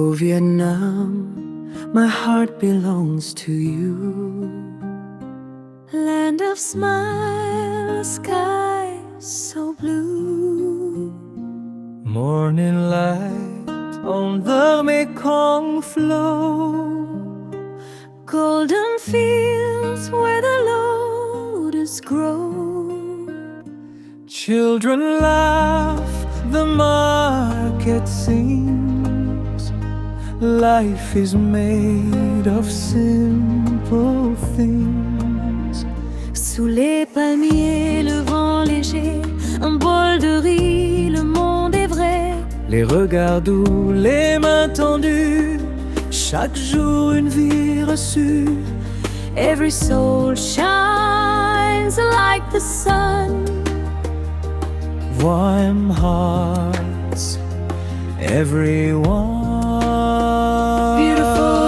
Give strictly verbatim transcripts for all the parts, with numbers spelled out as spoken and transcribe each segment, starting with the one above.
Oh Vietnam, my heart belongs to you. Land of smiles, sky so blue. Morning light on the Mekong flow. Golden fields where the lotus grow. Children laugh, the market sings. Life is made of simple things. Sous les palmiers, le vent léger, un bol de riz, le monde est vrai. Les regards doux, les mains tendues, chaque jour une vie reçue. Every soul shines like the sun. Warm hearts, everyone. Beautiful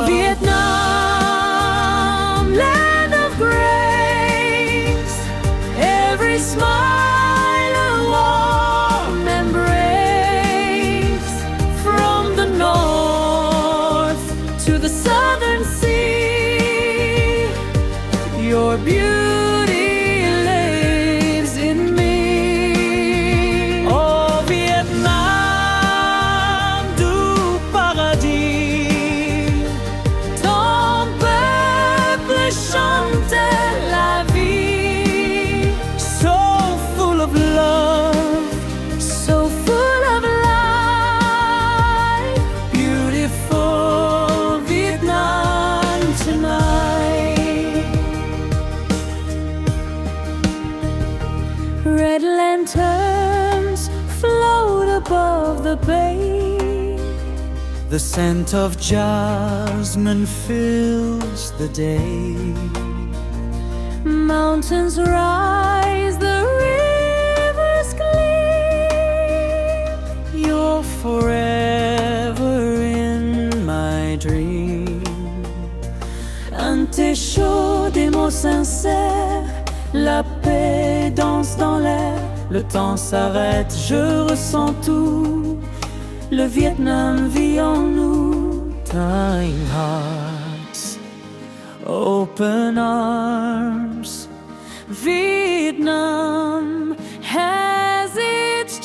Vietnam, land of grace. Every smile a warm embrace. From the north to the southern sea, your beauty lives in me. Oh Vietnam du paradis, Ton peuple chantait la vie. so full of love, So full of life. beautiful Vietnam tonight. Red lanterns float above the bay. The scent of jasmine fills the day. Mountains rise, the rivers gleam. You're forever in my dream. Un thé chaud, des mots sincères. La paix danse dans l'air. Le temps s'arrête, je ressens tout. Le Vietnam vit en nous. Kind hearts, open arms. Vietnam has its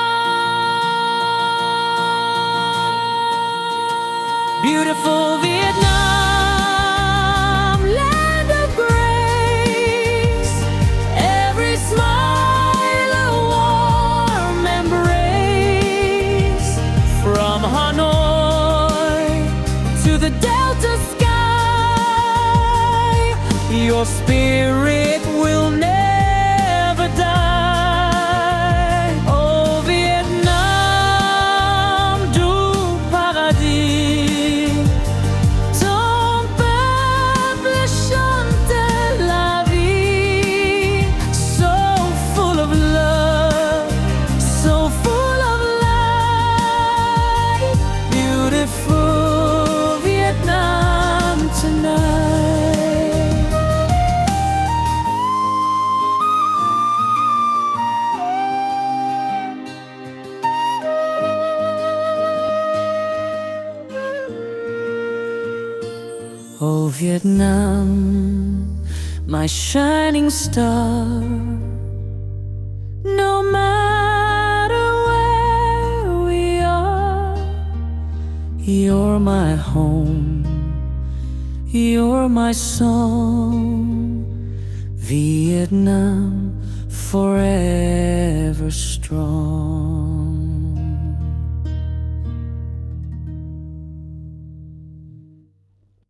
charm. Beautiful Vietnam, Land of grace. Every smile a warm embrace. from Hanoi To the Delta sky, your spirit will never die. Oh Vietnam du paradis, ton peuple chantait la vie. so full of love, So full of life. beautiful Vietnam tonight. Oh Vietnam, my shining star. No matter where we are, You're my home, you're my song. Vietnam forever strong.